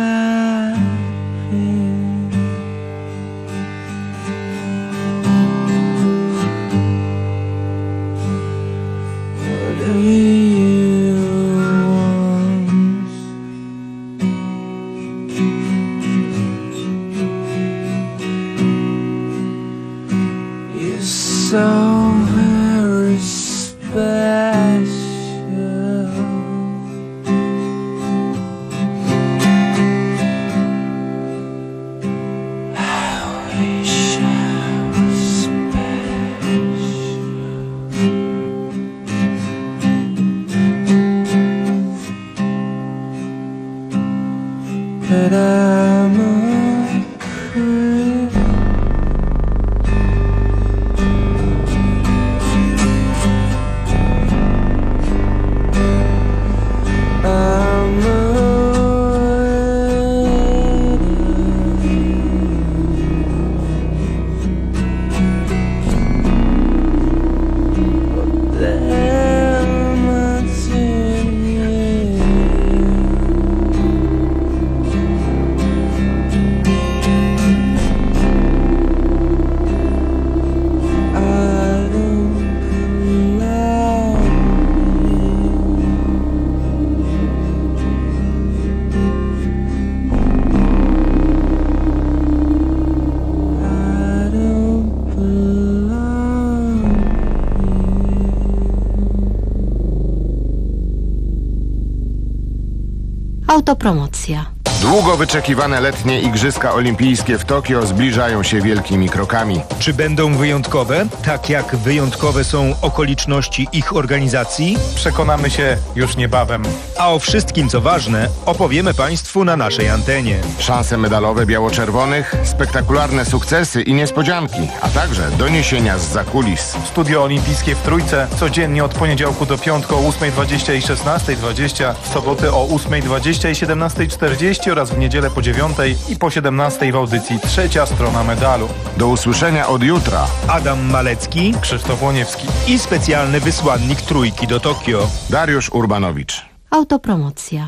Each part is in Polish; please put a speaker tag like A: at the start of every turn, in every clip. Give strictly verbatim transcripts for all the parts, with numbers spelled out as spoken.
A: Autopromocja.
B: Długo wyczekiwane letnie Igrzyska Olimpijskie w Tokio zbliżają się wielkimi krokami.
C: Czy będą wyjątkowe, tak jak wyjątkowe są okoliczności ich organizacji?
D: Przekonamy się już niebawem.
C: A o wszystkim, co ważne, opowiemy Państwu na naszej antenie.
B: Szanse medalowe biało-czerwonych, spektakularne sukcesy i niespodzianki, a także doniesienia z zakulis.
D: Studio Olimpijskie w Trójce codziennie od poniedziałku do piątku o ósmej dwadzieścia i szesnastej dwadzieścia, w soboty o ósmej dwadzieścia i siedemnastej czterdzieści oraz w niedzielę po dziewiątej i po siedemnastej w audycji Trzecia Strona Medalu.
B: Do usłyszenia od jutra.
C: Adam Malecki,
D: Krzysztof Łoniewski
C: i specjalny wysłannik Trójki do Tokio,
B: Dariusz Urbanowicz.
A: Autopromocja.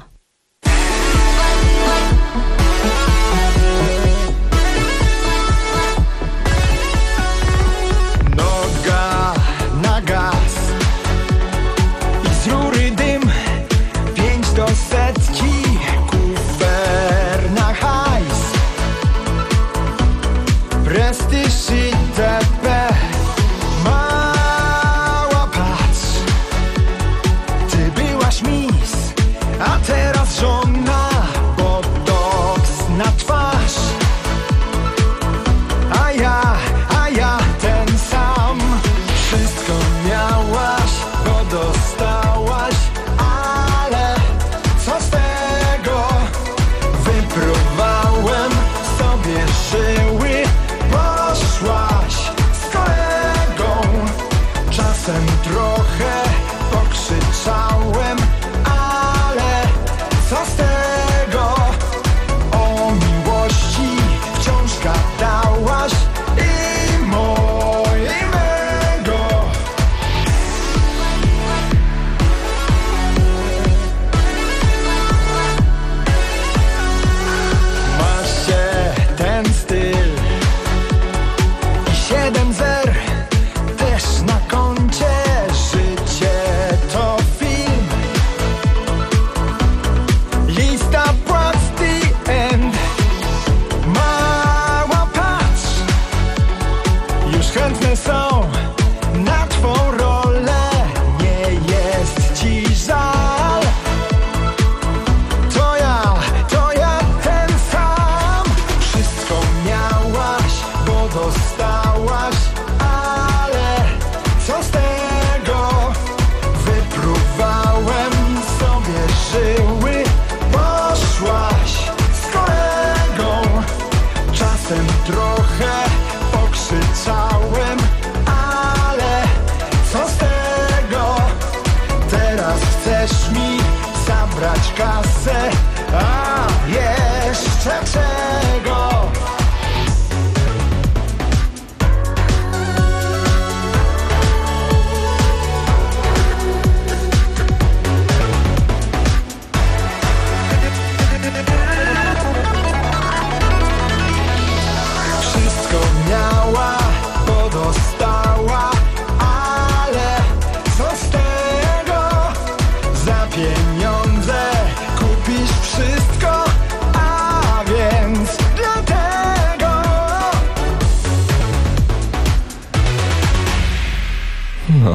E: Noga na gaz i z rury dym, pięć do setki, kufer na hajs, prestiż itp. Mała patrz, ty byłaś mis, a teraz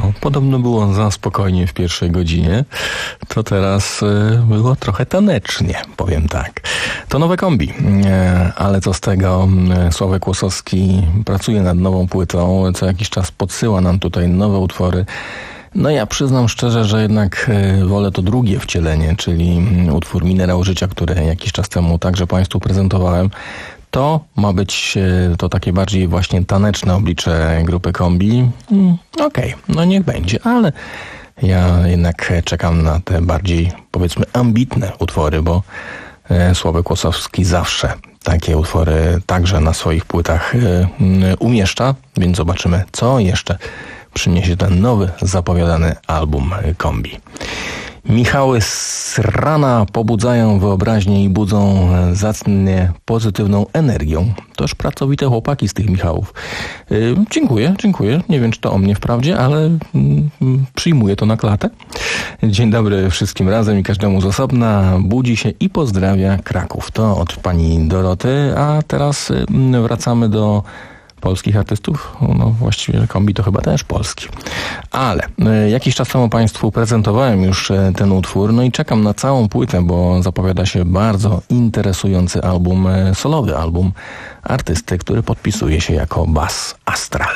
F: No, podobno było za spokojnie w pierwszej godzinie, to teraz y, było trochę tanecznie, powiem tak. To nowe kombi, e, ale co z tego, Sławek Łosowski pracuje nad nową płytą, co jakiś czas podsyła nam tutaj nowe utwory. No ja przyznam szczerze, że jednak e, wolę to drugie wcielenie, czyli utwór Minerał Życia, który jakiś czas temu także Państwu prezentowałem. To ma być e, to takie bardziej właśnie taneczne oblicze grupy Kombi. Mm, Okej, okay, no niech będzie, ale ja jednak czekam na te bardziej, powiedzmy, ambitne utwory, bo e, Sławek Łosowski zawsze takie utwory także na swoich płytach e, umieszcza, więc zobaczymy, co jeszcze przyniesie ten nowy, zapowiadany album Kombi. Michały z rana pobudzają wyobraźnię i budzą zacnie pozytywną energią. Toż pracowite chłopaki z tych Michałów. Yy, dziękuję, dziękuję. Nie wiem, czy to o mnie wprawdzie, ale yy, przyjmuję to na klatę. Dzień dobry wszystkim razem i każdemu z osobna. Budzi się i pozdrawia Kraków. To od pani Doroty, a teraz yy, wracamy do polskich artystów. No właściwie Kombi to chyba też polski. Ale y, jakiś czas temu Państwu prezentowałem już y, ten utwór, no i czekam na całą płytę, bo zapowiada się bardzo interesujący album, y, solowy album artysty, który podpisuje się jako Bas Astral.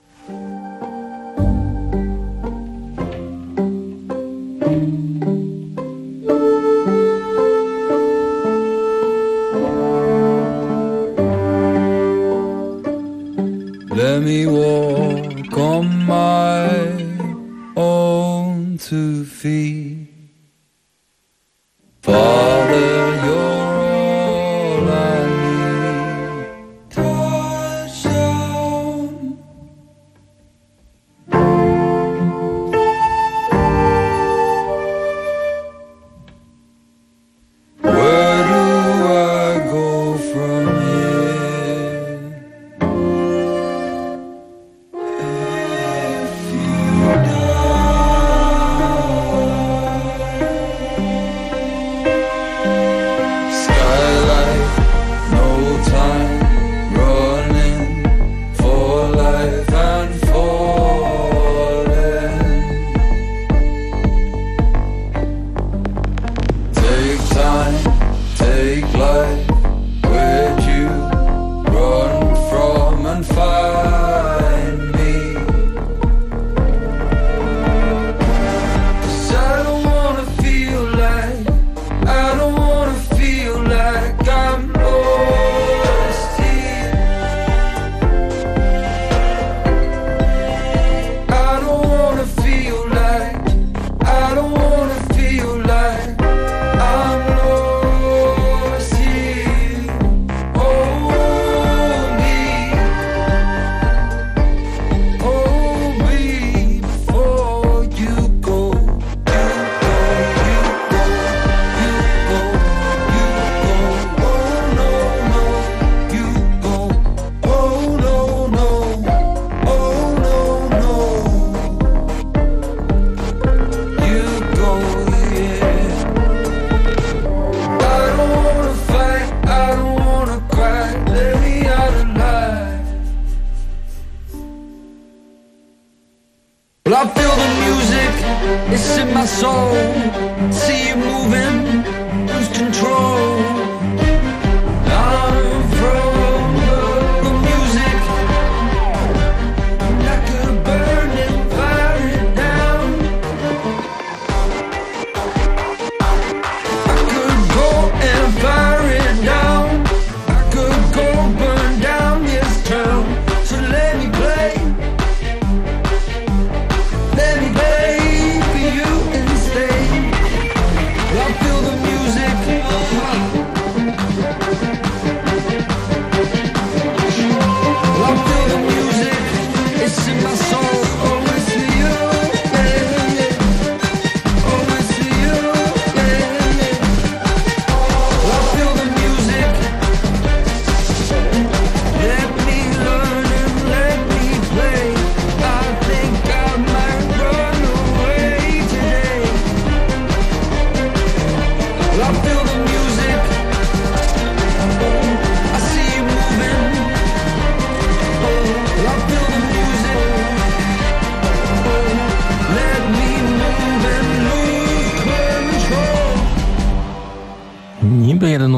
E: Let me walk on my own two feet. Father, you're all I need. Touchdown. Where do I go from here? Let me play for you and stay.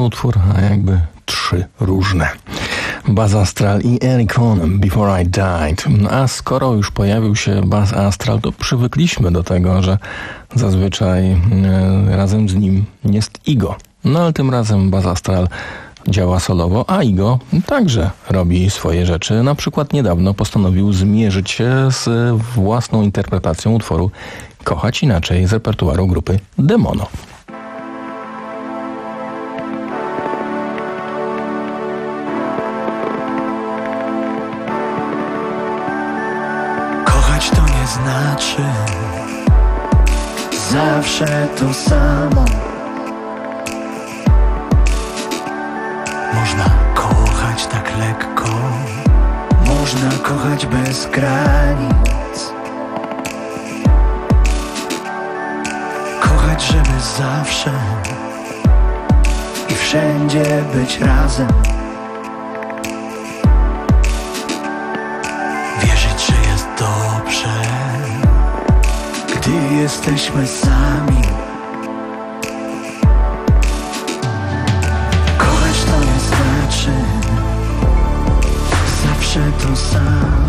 F: utwór, a jakby trzy różne. Buzz Astral i Eric Onem, Before I Died. A skoro już pojawił się Buzz Astral, to przywykliśmy do tego, że zazwyczaj e, razem z nim jest Igo. No ale tym razem Buzz Astral działa solowo, a Igo także robi swoje rzeczy. Na przykład niedawno postanowił zmierzyć się z własną interpretacją utworu Kochać Inaczej z repertuaru grupy Demono.
G: Kochać to nie znaczy zawsze to samo. Można kochać tak lekko, można kochać bez granic. Kochać, żeby zawsze i wszędzie być razem. Wierzyć, że jest dobrze, gdy jesteśmy sami. Kochać to nie znaczy zawsze to samo.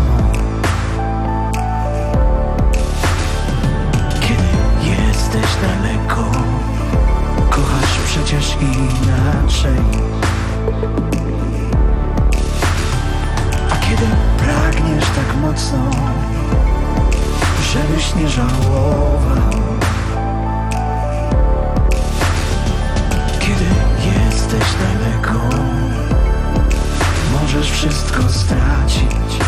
G: Kiedy jesteś daleko, kochasz przecież inaczej. A kiedy pragniesz tak mocno, żebyś nie żałował. Kiedy jesteś daleko, możesz wszystko stracić.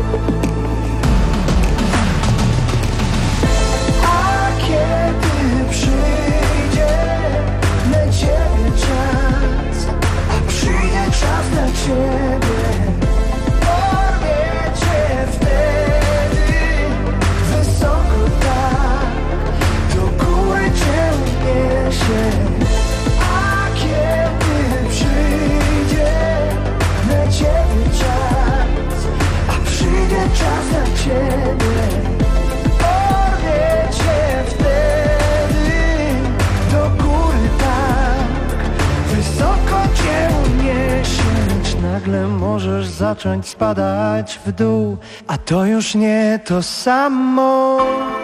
G: A kiedy przyjdzie na ciebie czas, a przyjdzie czas na ciebie, porwie cię wtedy wysoko tak, do góry cię uniesie. A kiedy przyjdzie na ciebie czas, a przyjdzie czas na ciebie, porwie cię wtedy do góry tak, wysoko cię uniesie. Nagle możesz zacząć spadać w dół, a to już nie to samo.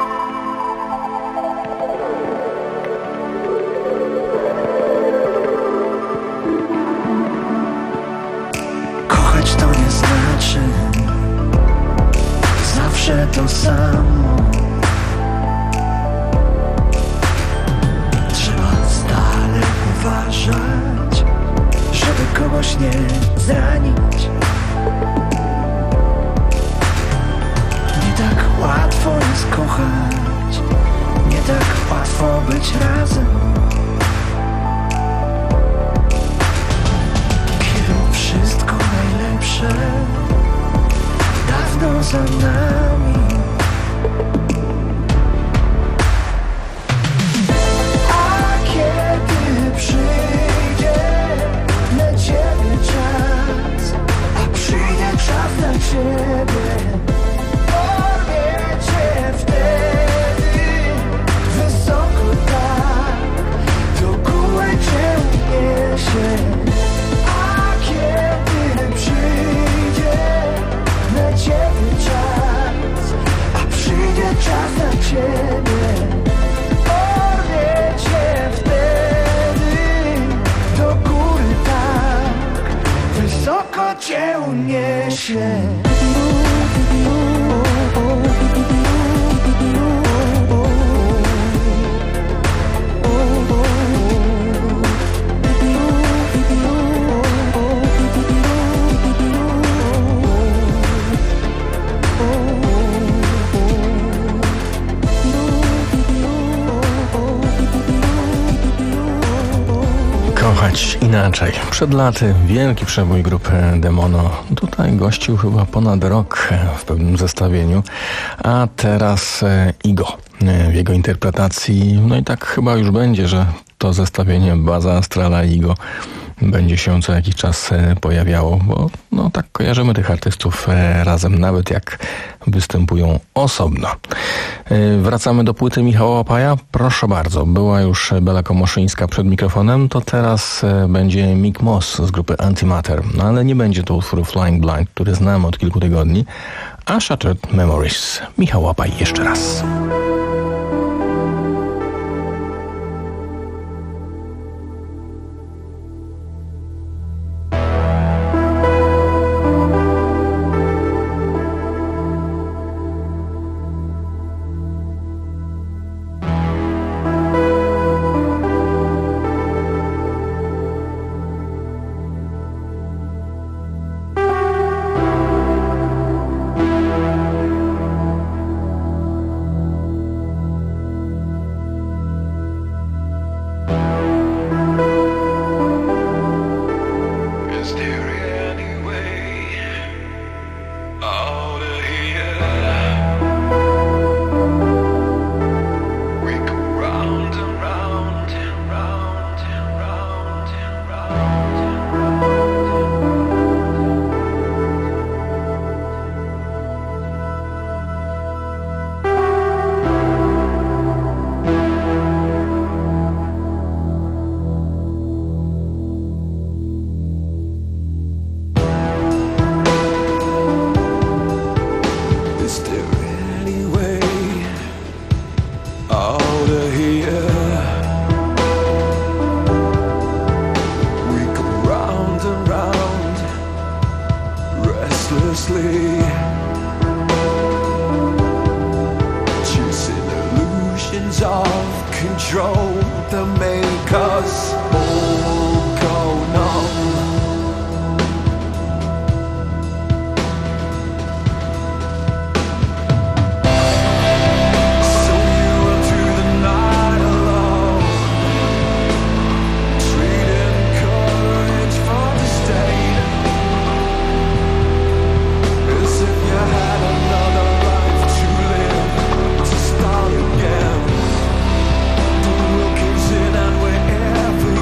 G: Kochać to nie znaczy zawsze to samo. Trzeba stale uważać, żeby kogoś nie zranić. Nie tak łatwo jest kochać, nie tak łatwo być razem. Kiedy wszystko najlepsze dawno za nami. A kiedy przyjdzie na ciebie czas, a przyjdzie czas na ciebie, porwie cię wtedy wysoko tak, do góry cię uniesie. A kiedy przyjdzie na ciebie czas, a przyjdzie czas na ciebie, porwie cię wtedy do góry tak, wysoko cię uniesie.
F: Kochać inaczej. Przed laty wielki przebój grupy Demono. Tutaj gościł chyba ponad rok w pewnym zestawieniu, a teraz Igo w jego interpretacji. No i tak chyba już będzie, że to zestawienie Buzza, Astrala i Igo będzie się co jakiś czas pojawiało, bo no tak kojarzymy tych artystów razem, nawet jak występują osobno. Wracamy do płyty Michała Łapaja. Proszę bardzo, była już Bela Komoszyńska przed mikrofonem, to teraz będzie Mick Moss z grupy Antimatter, no ale nie będzie to utwór Flying Blind, który znamy od kilku tygodni, a Shattered Memories. Michał Łapaj jeszcze raz.
G: Every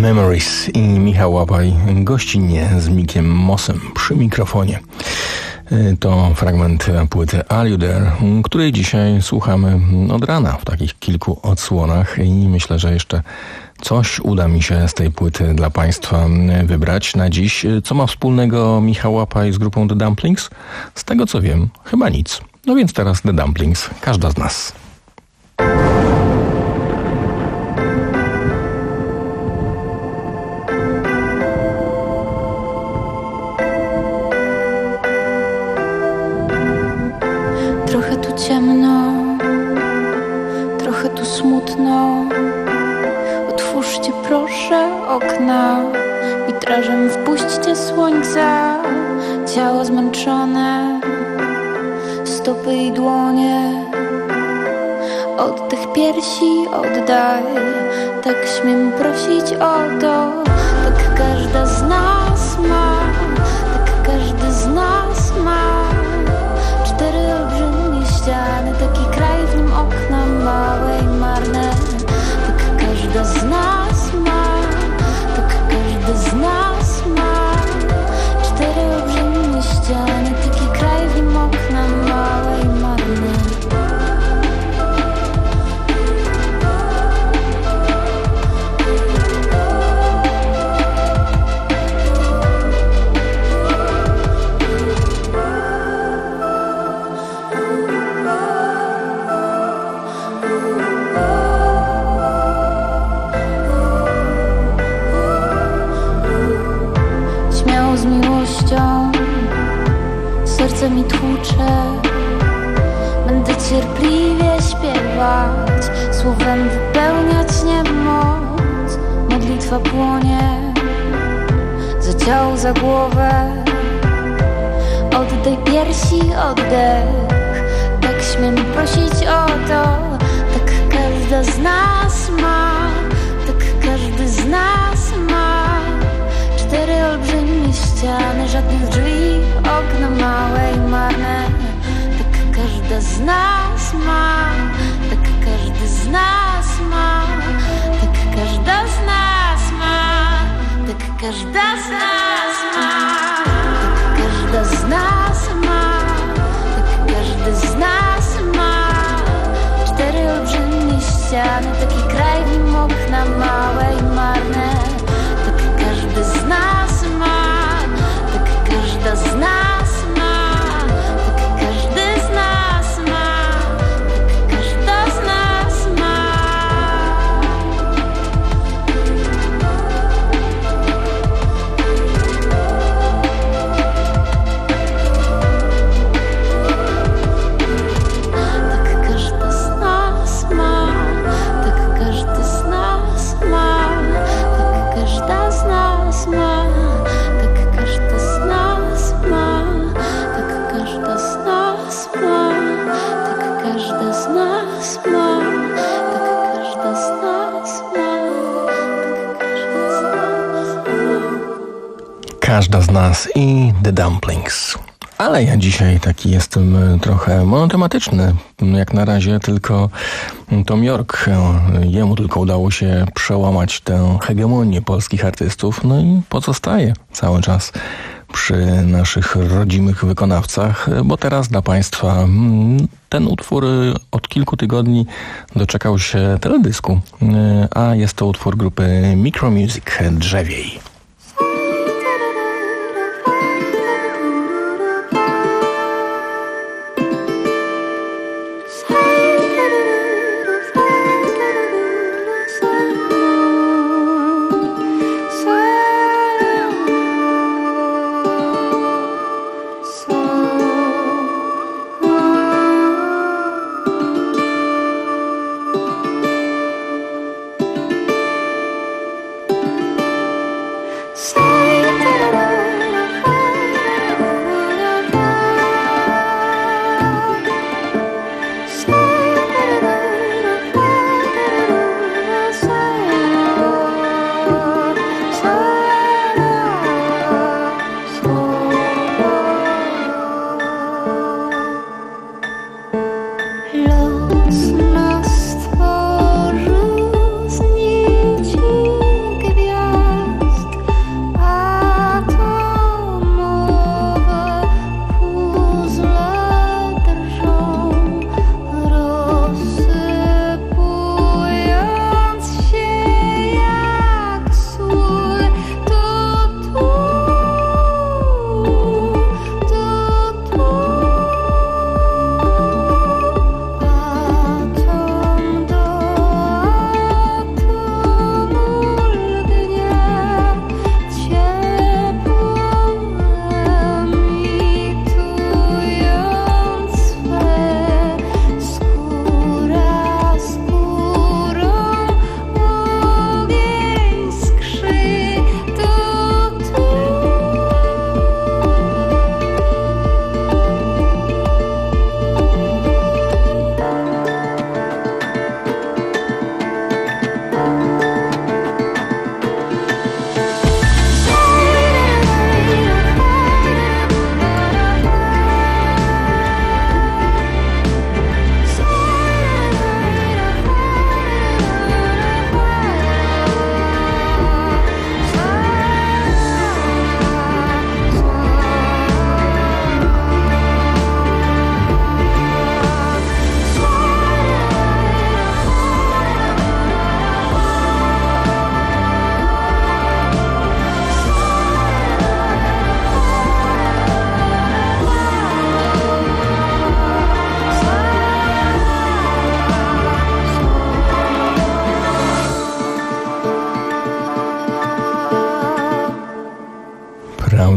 F: Memories i Michał Łapaj gościnnie z Mickiem Mossem przy mikrofonie. To fragment płyty Are You There, której dzisiaj słuchamy od rana w takich kilku odsłonach i myślę, że jeszcze coś uda mi się z tej płyty dla Państwa wybrać na dziś. Co ma wspólnego Michał Łapaj z grupą The Dumplings? Z tego co wiem, chyba nic. No więc teraz The Dumplings, każda z nas.
H: Trochę tu ciemno, trochę tu smutno. Otwórzcie proszę okna, witrażem wpuśćcie słońca. Ciało zmęczone, stopy i dłonie. Oddech piersi oddaj, tak śmiem prosić o to. Tak każda z nas ma, tak każdy z nas ma. Cztery olbrzymie ściany, taki kraj, w nim okna małe i marne. Tak każda z nas ma, tak każdy z nas ma. Cztery olbrzymie ściany, taki kraj, w nim okna małe i marne. Śmiało z miłością serce mi tłucze. Będę cierpliwie śpiewać, słowem wypełniać niemoc. Modlitwa płonie za ciało, za głowę. Oddaj piersi, oddech, tak śmiem prosić o to. Tak każda z nas ma, tak każdy z nas ma. Cztery olbrzymie ściany, żadnych drzwi, okna małe i marne. Tak każda z nas ma, tak każdy z nas ma. Tak każda z nas ma, tak każda z nas ma. Tak każda z nas ma, tak każdy z nas ma. Cztery olbrzymie ściany, taki kraj, w nim okna małe i marne. Tak każdy z nas ma, tak każda z nas ma. Tak każdy z nas ma, tak każda z nas ma. Tak każda z nas ma, tak każdy z nas ma. Tak każda z nas ma, tak każda z nas ma. Tak każda z nas ma, tak każda z nas ma. Tak każda z nas ma, tak każda z nas ma.
F: Każda z nas i The Dumplings. Ale ja dzisiaj taki jestem trochę monotematyczny. Jak na razie tylko Tom York, jemu tylko udało się przełamać tę hegemonię polskich artystów, no i pozostaje cały czas przy naszych rodzimych wykonawcach, bo teraz dla Państwa ten utwór od kilku tygodni doczekał się teledysku, a jest to utwór grupy Micromusic, Drzewiej.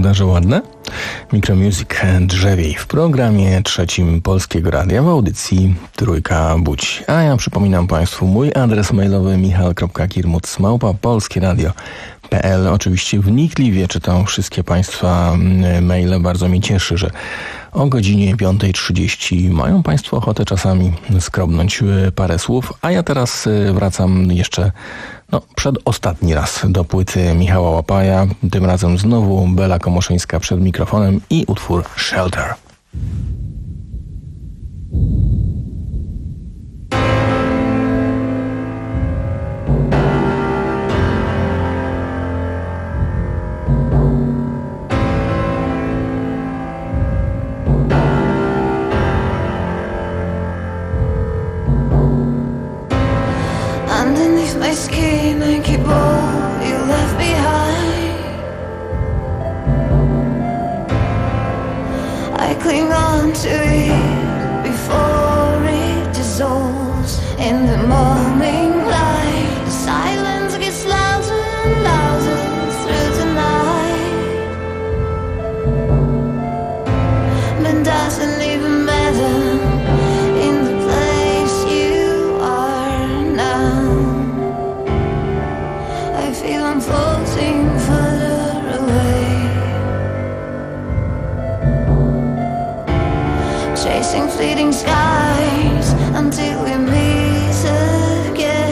F: Prawda, że ładne? Micromusic Drzewiej w programie trzecim Polskiego Radia w audycji Trójka Budzi. A ja przypominam Państwu mój adres mailowy michał kropka kirmuc małpa polskieradio kropka p l. Oczywiście wnikliwie czytam wszystkie Państwa maile. Bardzo mnie cieszy, że o godzinie piąta trzydzieści mają Państwo ochotę czasami skrobnąć parę słów, a ja teraz wracam jeszcze no, przedostatni raz do płyty Michała Łapaja. Tym razem znowu Bela Komoszyńska przed mikrofonem i utwór Shelter.
H: Underneath my skin I keep all you left behind. I cling on to it before it dissolves in the morning light. The silence gets louder and louder through the night, but doesn't even matter in the place you are now. I feel I'm floating further away, chasing fleeting skies until we meet again.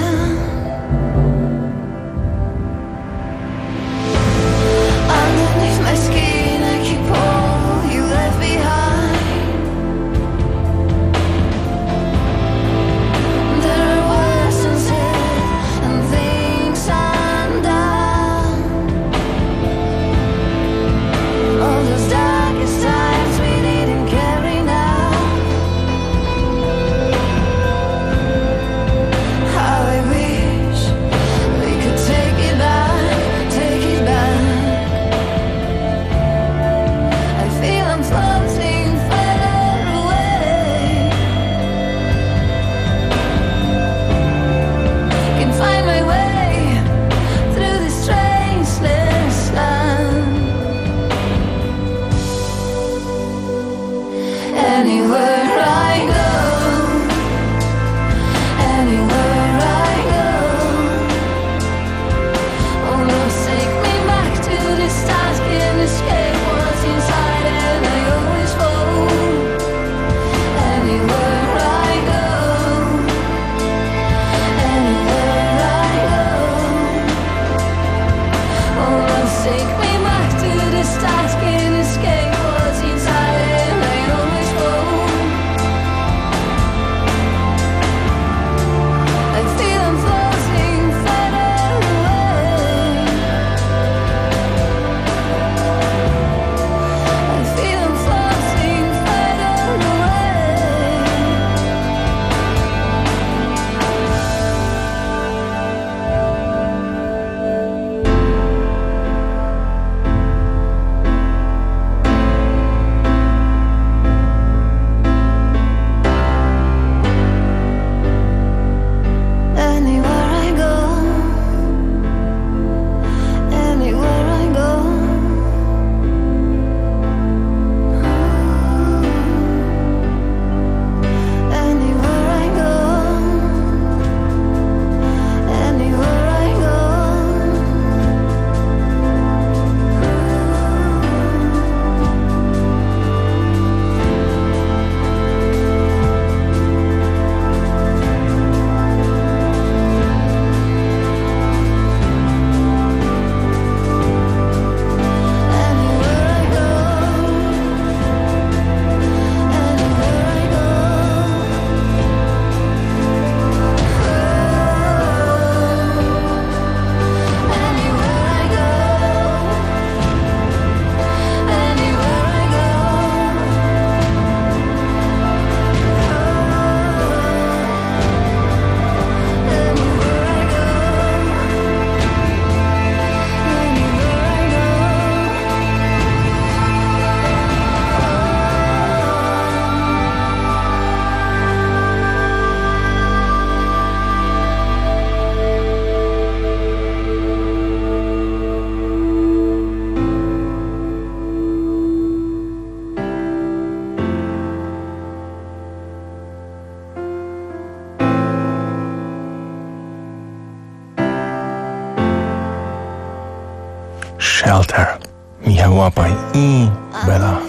F: Shelter. Michał Łapaj i Bela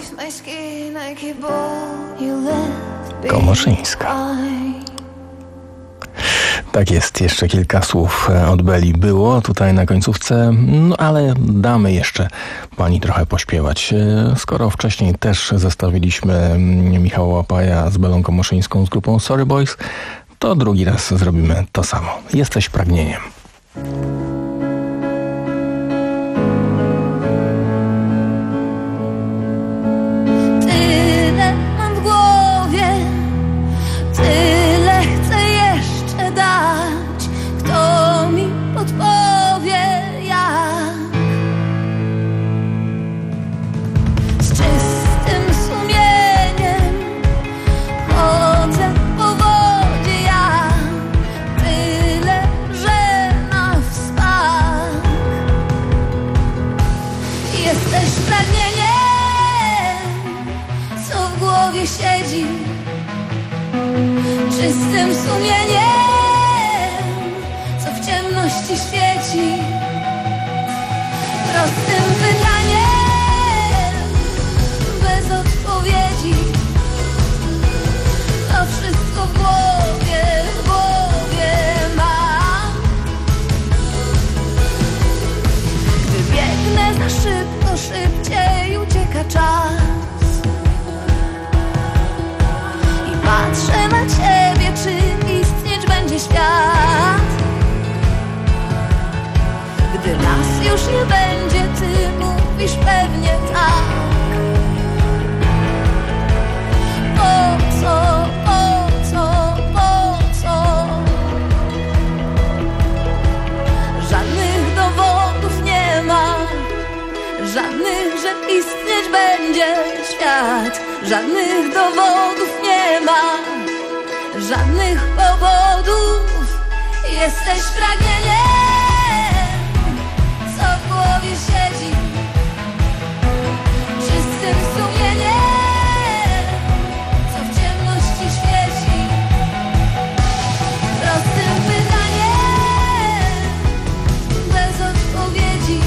F: Komoszyńska. Tak jest, jeszcze kilka słów od Beli było tutaj na końcówce, no ale damy jeszcze pani trochę pośpiewać. Skoro wcześniej też zestawiliśmy Michała Łapaja z Belą Komoszyńską z grupą Sorry Boys, to drugi raz zrobimy to samo. Jesteś pragnieniem.
H: Tyle mam w głowie, tyle chcę jeszcze dać. Kto mi podpowie jak? Z czystym sumieniem chodzę po wodzie ja. Tyle, że na wspak. Jesteś pragnieniem, co w głowie siedzi. Czystym sumieniem, co w ciemności świeci. Prostym pytaniem, bez odpowiedzi. To wszystko w głowie, w głowie mam. Gdy biegnę za szybko, szybciej ucieka czas. I patrzę na ciebie, czy istnieć będzie świat. Gdy nas już nie będzie, ty mówisz pewnie tak. Po co, po co, po co? Żadnych dowodów nie ma, żadnych, że istnieć będzie świat. Żadnych dowodów nie ma, żadnych powodów. Jesteś pragnieniem, co w głowie siedzi. Czystym sumieniem, co w ciemności świeci. Prostym pytaniem, bez odpowiedzi.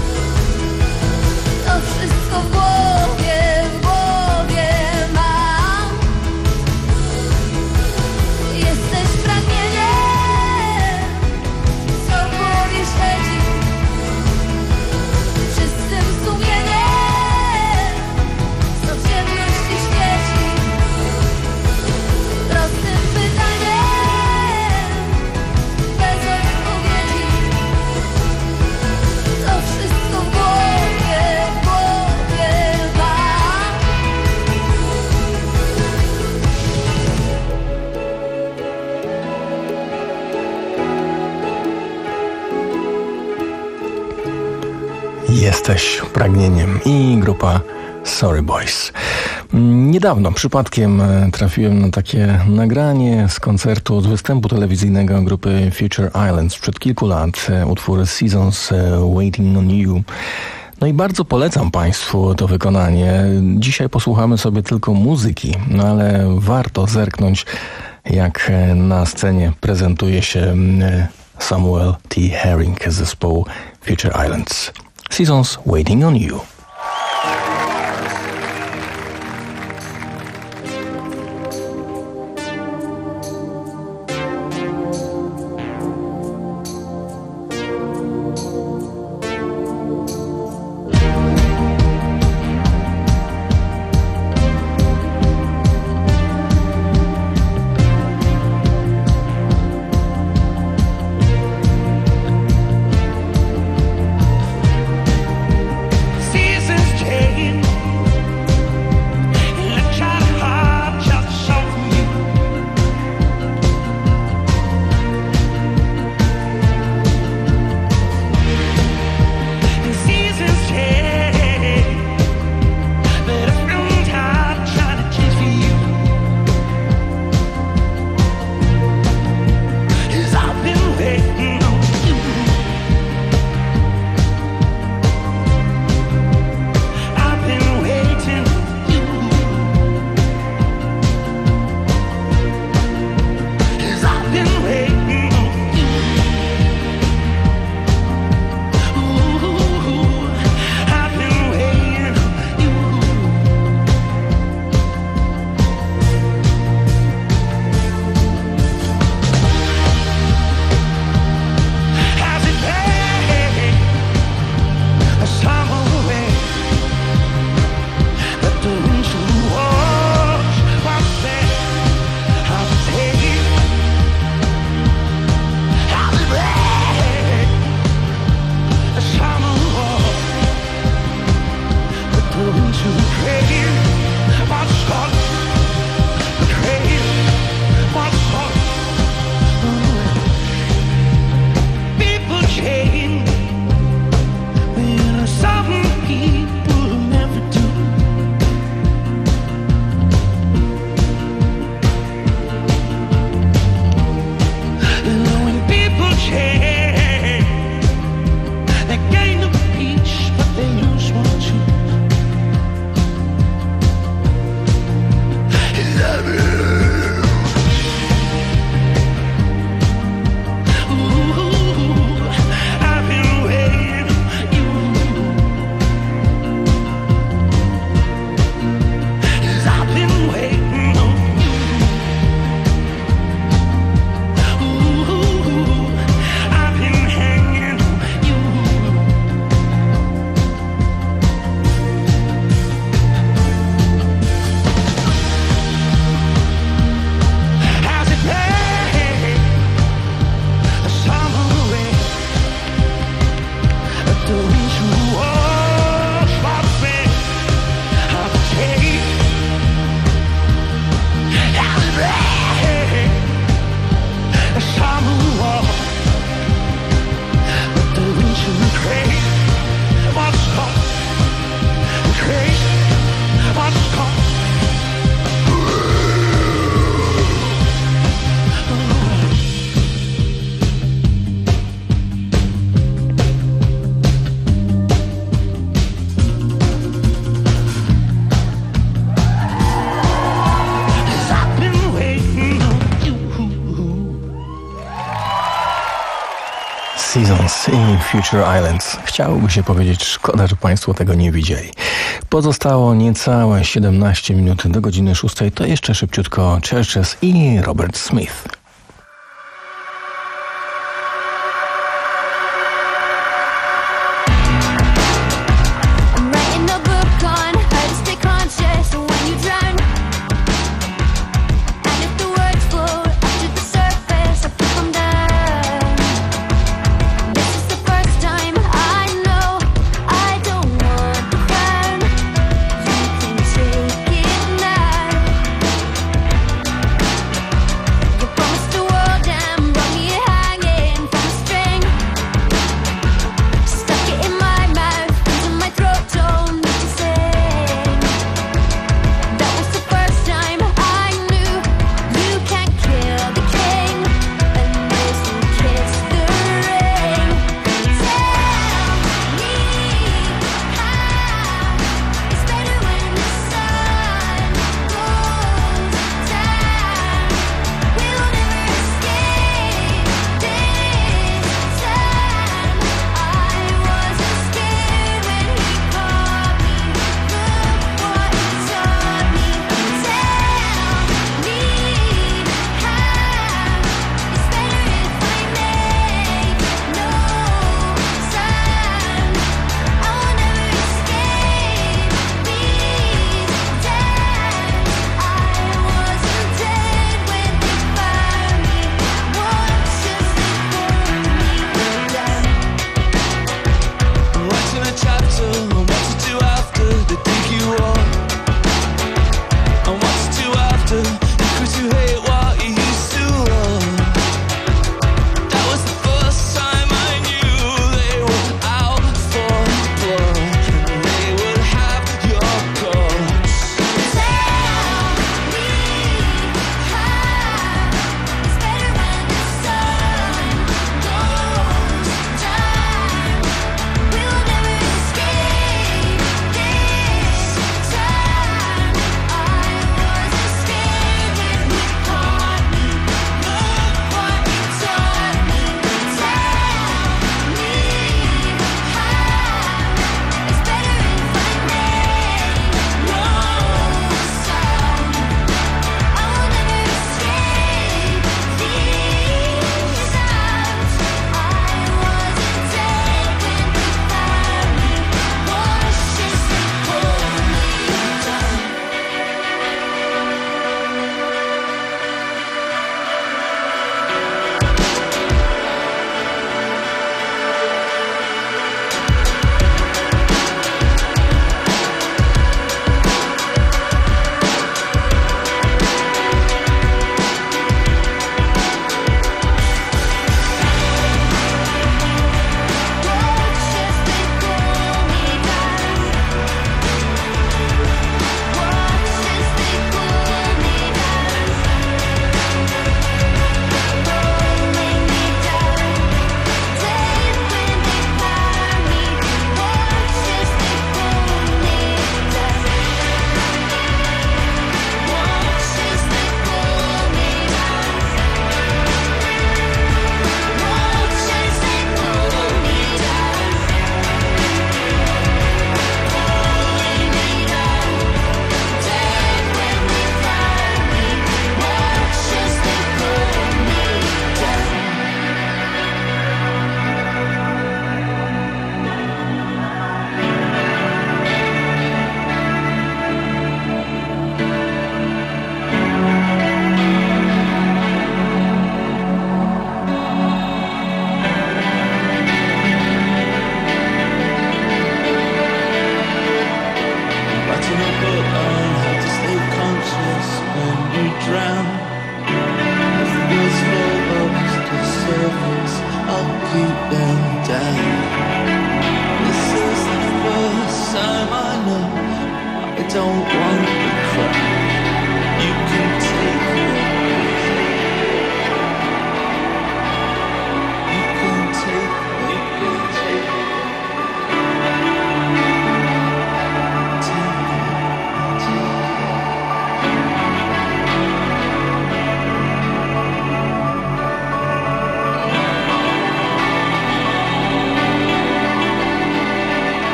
H: To wszystko w głowie, w głowie mam. Jesteś pragnieniem, co w głowie siedzi. Czystym sumieniem, co w ciemności świeci. Prostym pytaniem, bez odpowiedzi. To wszystko w głowie, w głowie mam.
F: Jesteś pragnieniem i grupa Sorry Boys. Niedawno przypadkiem e, trafiłem na takie nagranie z koncertu, z występu telewizyjnego grupy Future Islands sprzed kilku lat, e, utwór Seasons e, Waiting on You. No i bardzo polecam Państwu to wykonanie. Dzisiaj posłuchamy sobie tylko muzyki, no ale warto zerknąć, jak e, na scenie prezentuje się e, Samuel T. Herring z zespołu Future Islands. Seasons Waiting on You.
G: See
F: Seasons i Future Islands. Chciałoby się powiedzieć, szkoda, że Państwo tego nie widzieli. Pozostało niecałe siedemnaście minut do godziny szóstej. To jeszcze szybciutko Churches i Robert Smith.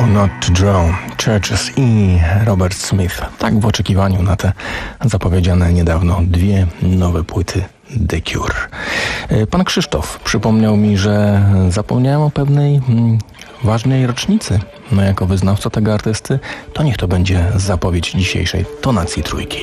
F: Not to Draw, Churches i Robert Smith. Tak w oczekiwaniu na te zapowiedziane niedawno dwie nowe płyty The Cure. Pan Krzysztof przypomniał mi, że zapomniałem o pewnej mm, ważnej rocznicy. No jako wyznawca tego artysty, to niech to będzie zapowiedź dzisiejszej tonacji trójki.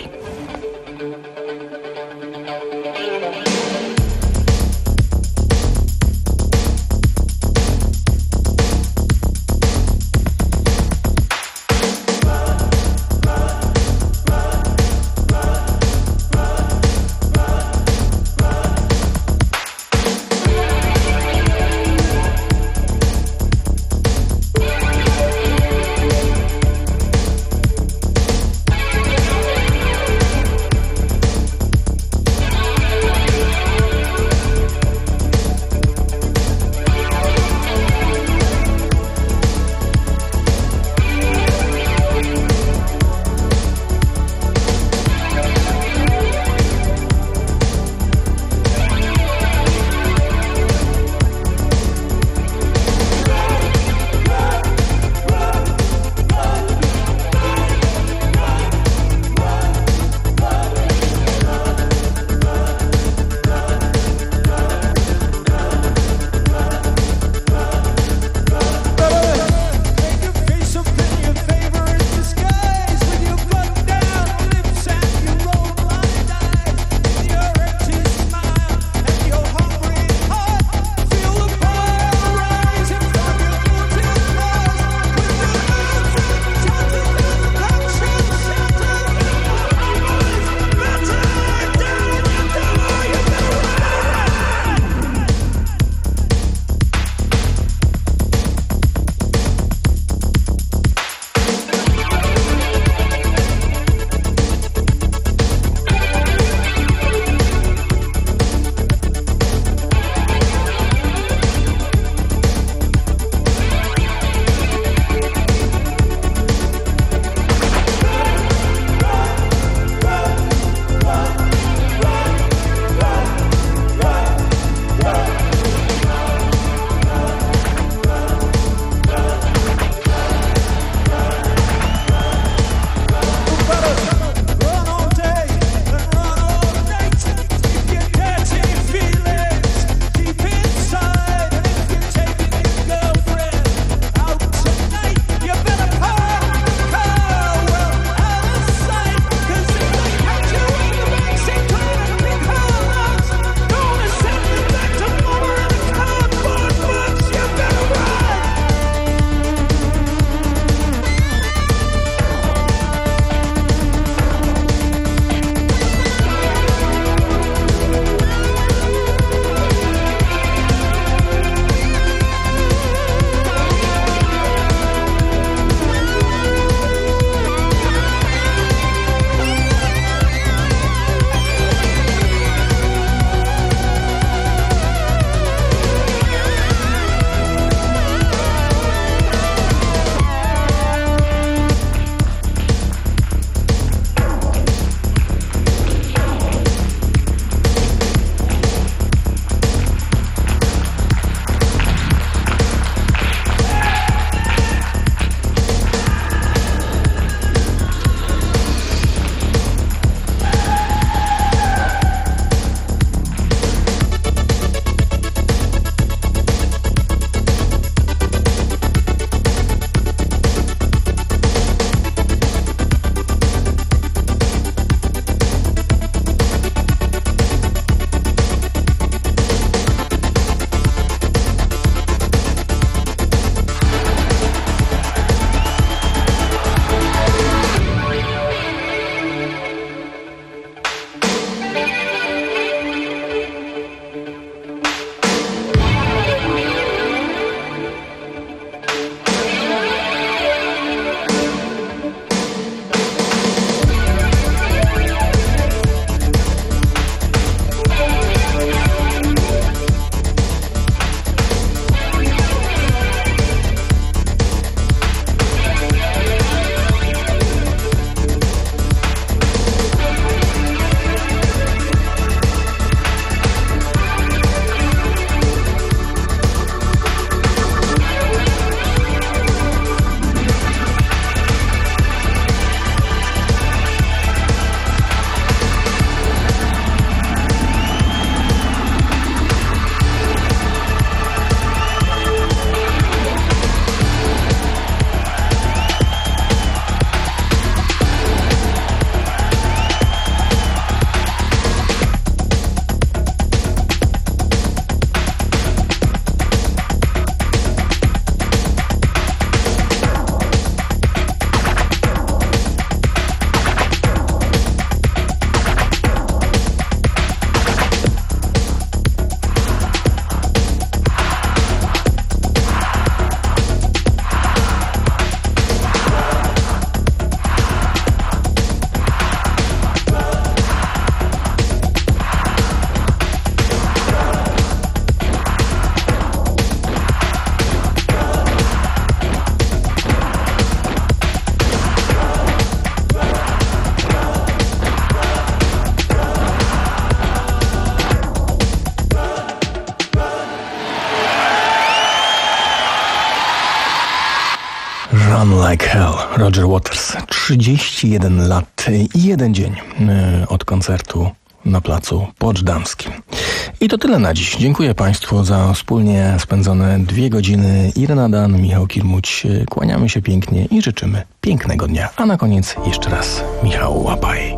F: Like Hell, Roger Waters. trzydzieści jeden lat i jeden dzień od koncertu na placu Poczdamskim. I to tyle na dziś. Dziękuję Państwu za wspólnie spędzone dwie godziny. Irena Dan, Michał Kirmuć. Kłaniamy się pięknie i życzymy pięknego dnia. A na koniec jeszcze raz Michał Łapaj.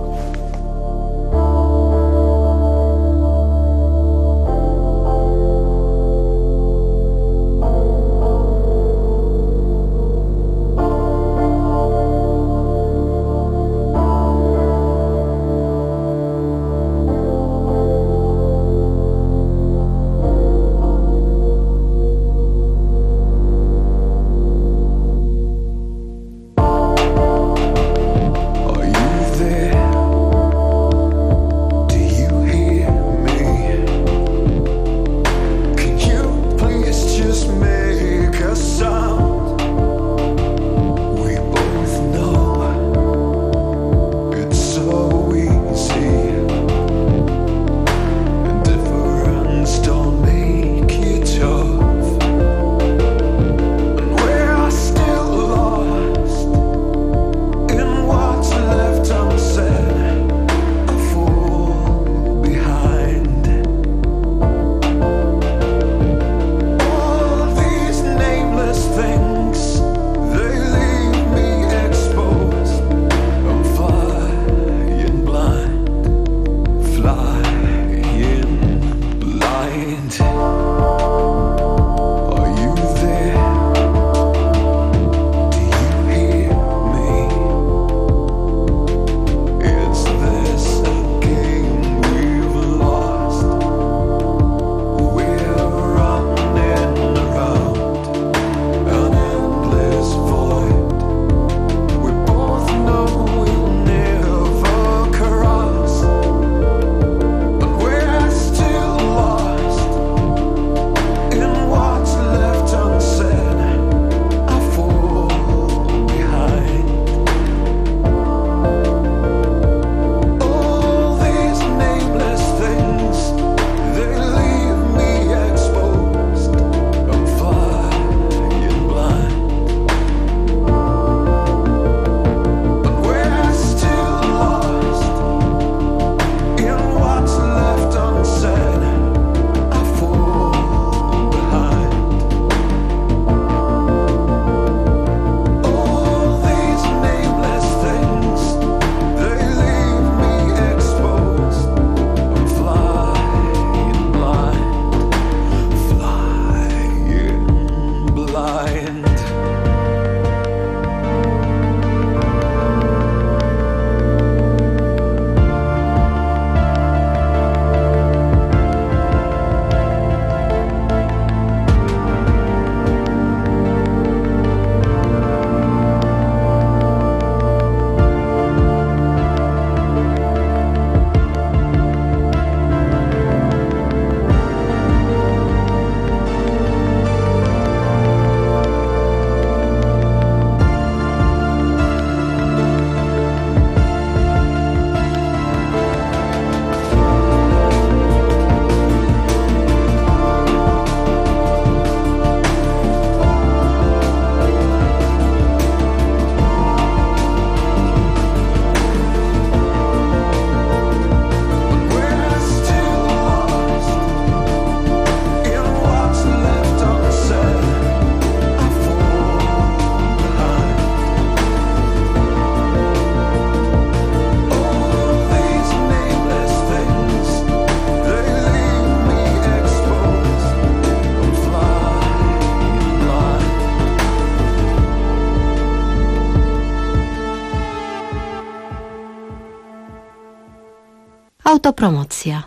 A: Autopromocja.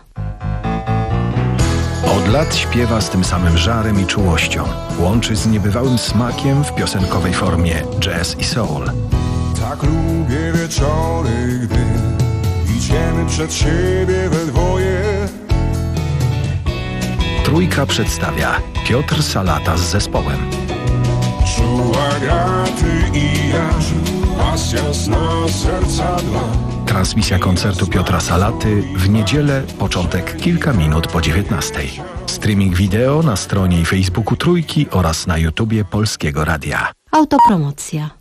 I: Od lat śpiewa z tym samym żarem i czułością. Łączy z niebywałym smakiem w piosenkowej formie jazz i soul.
G: Tak lubię wieczory, gdy idziemy przed siebie we dwoje.
I: Trójka przedstawia Piotr Salata z zespołem.
G: Czuła graty i ja, pasja sna serca dla.
I: Transmisja koncertu Piotra Salaty w niedzielę, początek kilka minut po dziewiętnastej. Streaming wideo na stronie i Facebooku Trójki oraz na YouTubie Polskiego Radia.
A: Autopromocja.